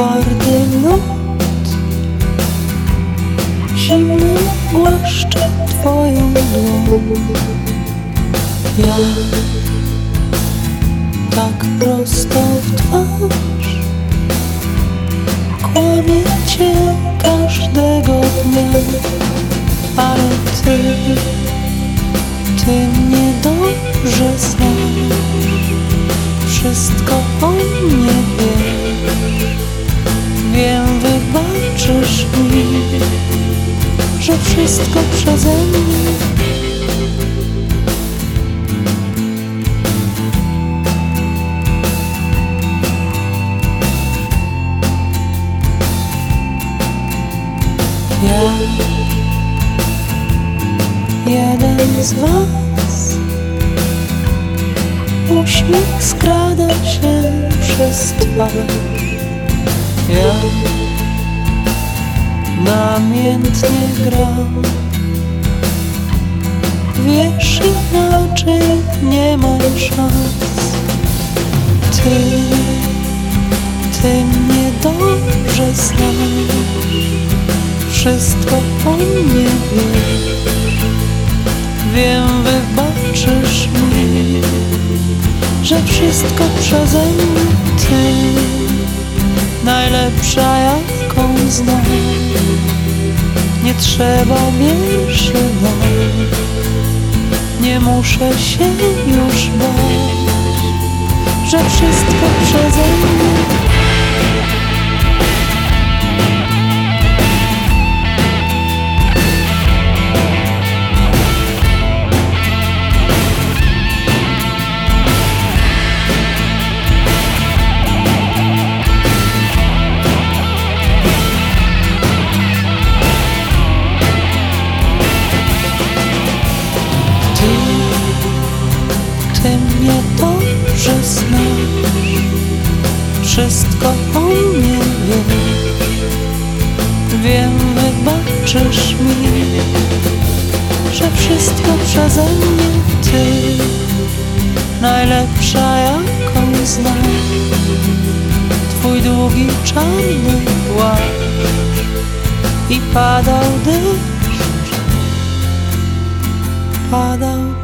twardy lód zimny głaszcze twoją dłoń. Ja tak prosto w twarz kłamię cię każdego dnia, ale ty mnie dobrze znasz. Wszystko o mnie wiesz. Wiem, wybaczysz mi, że wszystko przeze mnie. Ja, jeden z was, uśmiech skrada się przez twarz. Ja namiętnie gram, wiesz, inaczej nie mam szans. Ty mnie dobrze znasz. Wszystko o mnie wiesz. Wiem, wybaczysz mi, że wszystko przeze mnie. Ty, najlepsza jaką znam. Nie trzeba więcej dać. Nie muszę się już bać, że wszystko przeze mnie. Ty mnie dobrze znasz. Wszystko o mnie wiesz. Wiem, wybaczysz mi, że wszystko przeze mnie. Ty, najlepsza jaką znam. Twój długi czarny płaszcz i padał deszcz. Padał